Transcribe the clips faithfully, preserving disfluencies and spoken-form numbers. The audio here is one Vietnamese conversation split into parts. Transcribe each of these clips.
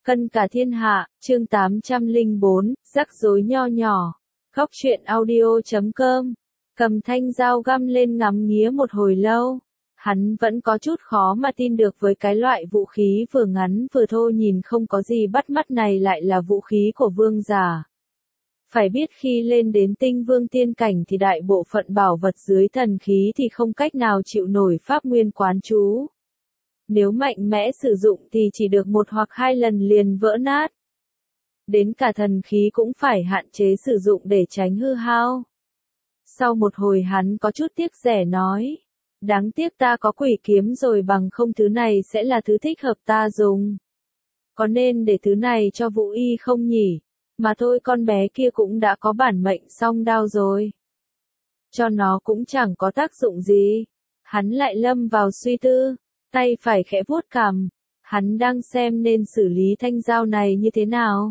Cân cả thiên hạ, chương tám trăm lẻ bốn, rắc rối nho nhỏ. Góc truyện audio chấm com. Cầm thanh dao găm lên ngắm nghía một hồi lâu. Hắn vẫn có chút khó mà tin được với cái loại vũ khí vừa ngắn vừa thô nhìn không có gì bắt mắt này lại là vũ khí của vương giả. Phải biết khi lên đến tinh vương tiên cảnh thì đại bộ phận bảo vật dưới thần khí thì không cách nào chịu nổi pháp nguyên quán chú. Nếu mạnh mẽ sử dụng thì chỉ được một hoặc hai lần liền vỡ nát. Đến cả thần khí cũng phải hạn chế sử dụng để tránh hư hao. Sau một hồi hắn có chút tiếc rẻ nói. Đáng tiếc ta có quỷ kiếm rồi, bằng không thứ này sẽ là thứ thích hợp ta dùng. Có nên để thứ này cho Vũ Y không nhỉ? Mà thôi, con bé kia cũng đã có bản mệnh song đao rồi. Cho nó cũng chẳng có tác dụng gì. Hắn lại lâm vào suy tư. Tay phải khẽ vuốt cằm, hắn đang xem nên xử lý thanh dao này như thế nào.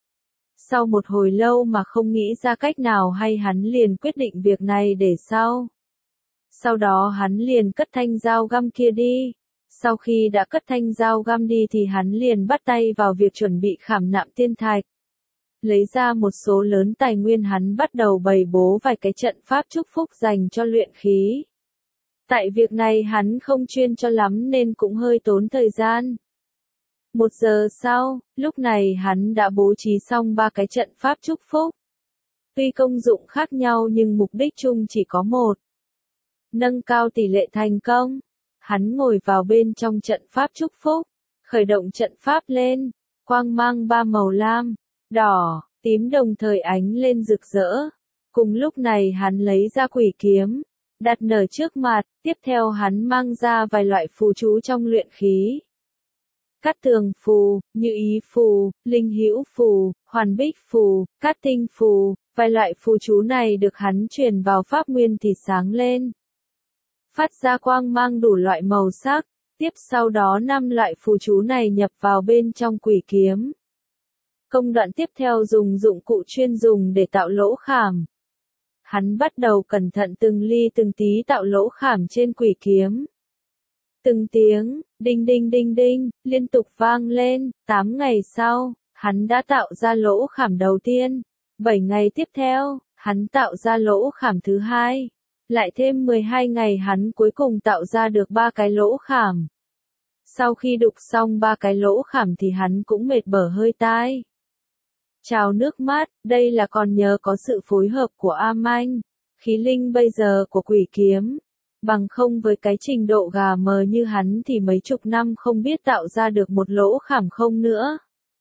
Sau một hồi lâu mà không nghĩ ra cách nào hay, hắn liền quyết định việc này để sau. Sau đó hắn liền cất thanh dao găm kia đi. Sau khi đã cất thanh dao găm đi thì hắn liền bắt tay vào việc chuẩn bị khảm nạm tiên thạch. Lấy ra một số lớn tài nguyên, hắn bắt đầu bày bố vài cái trận pháp chúc phúc dành cho luyện khí. Tại việc này hắn không chuyên cho lắm nên cũng hơi tốn thời gian. Một giờ sau, lúc này hắn đã bố trí xong ba cái trận pháp chúc phúc. Tuy công dụng khác nhau nhưng mục đích chung chỉ có một. Nâng cao tỷ lệ thành công. Hắn ngồi vào bên trong trận pháp chúc phúc, khởi động trận pháp lên, quang mang ba màu lam, đỏ, tím đồng thời ánh lên rực rỡ. Cùng lúc này hắn lấy ra quỷ kiếm, đặt nở trước mặt, tiếp theo hắn mang ra vài loại phù chú trong luyện khí. Cát tường phù, như ý phù, linh hữu phù, hoàn bích phù, cát tinh phù, vài loại phù chú này được hắn truyền vào pháp nguyên thì sáng lên. Phát ra quang mang đủ loại màu sắc, tiếp sau đó năm loại phù chú này nhập vào bên trong quỷ kiếm. Công đoạn tiếp theo dùng dụng cụ chuyên dùng để tạo lỗ khảm. Hắn bắt đầu cẩn thận từng ly từng tí tạo lỗ khảm trên quỷ kiếm. Từng tiếng, đinh đinh đinh đinh, liên tục vang lên. Tám ngày sau, hắn đã tạo ra lỗ khảm đầu tiên. Bảy ngày tiếp theo, hắn tạo ra lỗ khảm thứ hai. Lại thêm mười hai ngày hắn cuối cùng tạo ra được ba cái lỗ khảm. Sau khi đục xong ba cái lỗ khảm thì hắn cũng mệt bở hơi tai. Trào nước mắt, đây là còn nhờ có sự phối hợp của A Manh, khí linh bây giờ của quỷ kiếm. Bằng không với cái trình độ gà mờ như hắn thì mấy chục năm không biết tạo ra được một lỗ khảm không nữa.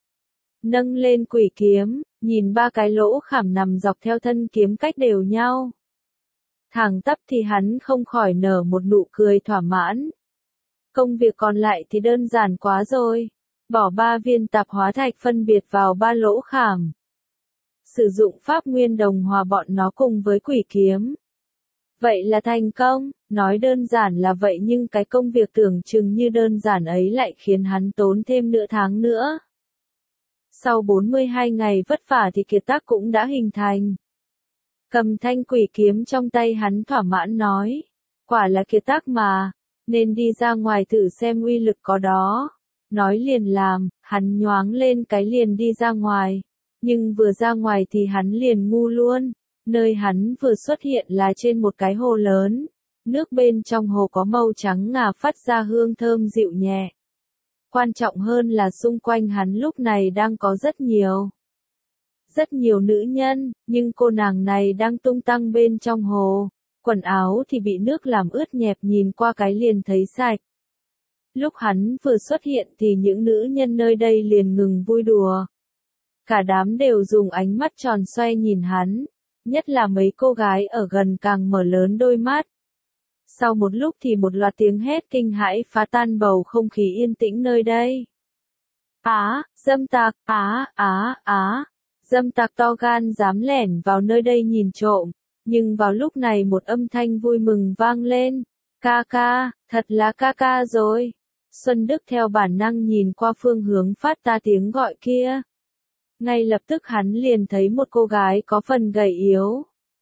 Nâng lên quỷ kiếm, nhìn ba cái lỗ khảm nằm dọc theo thân kiếm cách đều nhau. Thẳng tắp thì hắn không khỏi nở một nụ cười thỏa mãn. Công việc còn lại thì đơn giản quá rồi. Bỏ ba viên tạp hóa thạch phân biệt vào ba lỗ khảm. Sử dụng pháp nguyên đồng hòa bọn nó cùng với quỷ kiếm. Vậy là thành công, nói đơn giản là vậy nhưng cái công việc tưởng chừng như đơn giản ấy lại khiến hắn tốn thêm nửa tháng nữa. Sau bốn mươi hai ngày vất vả thì kiệt tác cũng đã hình thành. Cầm thanh quỷ kiếm trong tay hắn thỏa mãn nói. Quả là kiệt tác mà, nên đi ra ngoài thử xem uy lực có đó. Nói liền làm, hắn nhoáng lên cái liền đi ra ngoài. Nhưng vừa ra ngoài thì hắn liền ngu luôn. Nơi hắn vừa xuất hiện là trên một cái hồ lớn. Nước bên trong hồ có màu trắng ngà phát ra hương thơm dịu nhẹ. Quan trọng hơn là xung quanh hắn lúc này đang có rất nhiều. Rất nhiều nữ nhân, nhưng cô nàng này đang tung tăng bên trong hồ. Quần áo thì bị nước làm ướt nhẹp, nhìn qua cái liền thấy sạch. Lúc hắn vừa xuất hiện thì những nữ nhân nơi đây liền ngừng vui đùa. Cả đám đều dùng ánh mắt tròn xoay nhìn hắn, nhất là mấy cô gái ở gần càng mở lớn đôi mắt. Sau một lúc thì một loạt tiếng hét kinh hãi phá tan bầu không khí yên tĩnh nơi đây. Á, dâm tặc, á, á, á, dâm tặc to gan dám lẻn vào nơi đây nhìn trộm, nhưng vào lúc này một âm thanh vui mừng vang lên. Ca ca, thật là ca ca rồi. Xuân Đức theo bản năng nhìn qua phương hướng phát ra tiếng gọi kia. Ngay lập tức hắn liền thấy một cô gái có phần gầy yếu.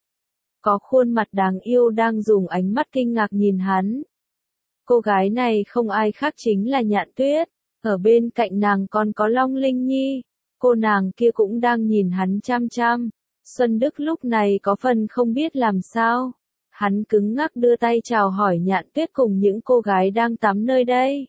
Có khuôn mặt đáng yêu đang dùng ánh mắt kinh ngạc nhìn hắn. Cô gái này không ai khác chính là Nhạn Tuyết. Ở bên cạnh nàng còn có Long Linh Nhi, cô nàng kia cũng đang nhìn hắn chăm chăm. Xuân Đức lúc này có phần không biết làm sao. Hắn cứng ngắc đưa tay chào hỏi Nhạn Tuyết cùng những cô gái đang tắm nơi đây.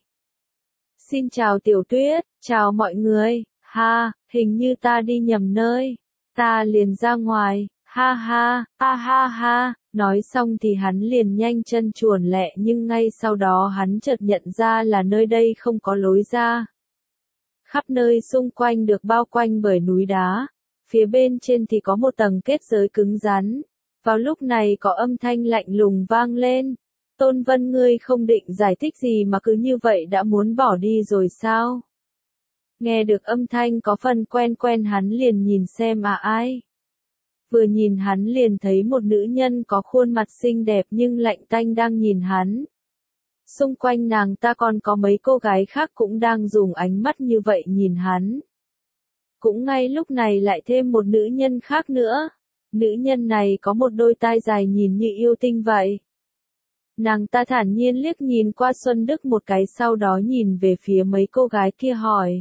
Xin chào Tiểu Tuyết, chào mọi người, ha, hình như ta đi nhầm nơi. Ta liền ra ngoài, ha ha, ha ha ha, nói xong thì hắn liền nhanh chân chuồn lẹ nhưng ngay sau đó hắn chợt nhận ra là nơi đây không có lối ra. Khắp nơi xung quanh được bao quanh bởi núi đá, phía bên trên thì có một tầng kết giới cứng rắn. Vào lúc này có âm thanh lạnh lùng vang lên. Tôn Vân ngươi không định giải thích gì mà cứ như vậy đã muốn bỏ đi rồi sao? Nghe được âm thanh có phần quen quen hắn liền nhìn xem à ai. Vừa nhìn hắn liền thấy một nữ nhân có khuôn mặt xinh đẹp nhưng lạnh tanh đang nhìn hắn. Xung quanh nàng ta còn có mấy cô gái khác cũng đang dùng ánh mắt như vậy nhìn hắn. Cũng ngay lúc này lại thêm một nữ nhân khác nữa. Nữ nhân này có một đôi tai dài nhìn như yêu tinh vậy. Nàng ta thản nhiên liếc nhìn qua Xuân Đức một cái sau đó nhìn về phía mấy cô gái kia hỏi.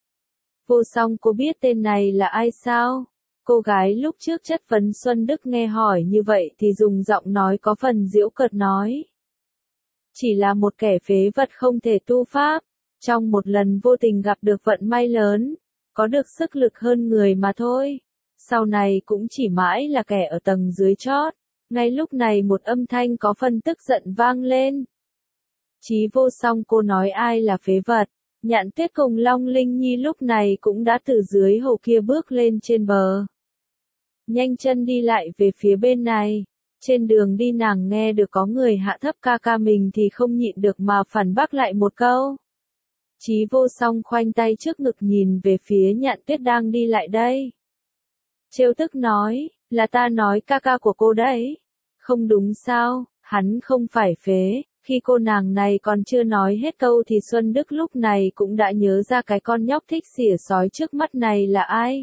Vô Song cô biết tên này là ai sao? Cô gái lúc trước chất vấn Xuân Đức nghe hỏi như vậy thì dùng giọng nói có phần giễu cợt nói. Chỉ là một kẻ phế vật không thể tu pháp, trong một lần vô tình gặp được vận may lớn, có được sức lực hơn người mà thôi. Sau này cũng chỉ mãi là kẻ ở tầng dưới chót. Ngay lúc này một âm thanh có phần tức giận vang lên. Chí Vô Song cô nói ai là phế vật? Nhạn Tuyết cùng Long Linh Nhi lúc này cũng đã từ dưới hồ kia bước lên trên bờ. Nhanh chân đi lại về phía bên này. Trên đường đi nàng nghe được có người hạ thấp ca ca mình thì không nhịn được mà phản bác lại một câu. Chí Vô Song khoanh tay trước ngực nhìn về phía Nhạn Tuyết đang đi lại đây. Trêu tức nói, là ta nói ca ca của cô đấy. Không đúng sao, hắn không phải phế. Khi cô nàng này còn chưa nói hết câu thì Xuân Đức lúc này cũng đã nhớ ra cái con nhóc thích xỉa sói trước mắt này là ai.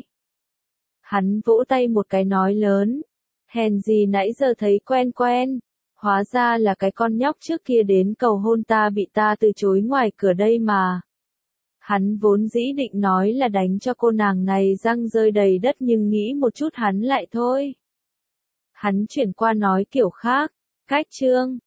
Hắn vỗ tay một cái nói lớn. Hèn gì nãy giờ thấy quen quen. Hóa ra là cái con nhóc trước kia đến cầu hôn ta bị ta từ chối ngoài cửa đây mà. Hắn vốn dĩ định nói là đánh cho cô nàng này răng rơi đầy đất nhưng nghĩ một chút hắn lại thôi. Hắn chuyển qua nói kiểu khác. Cách chương.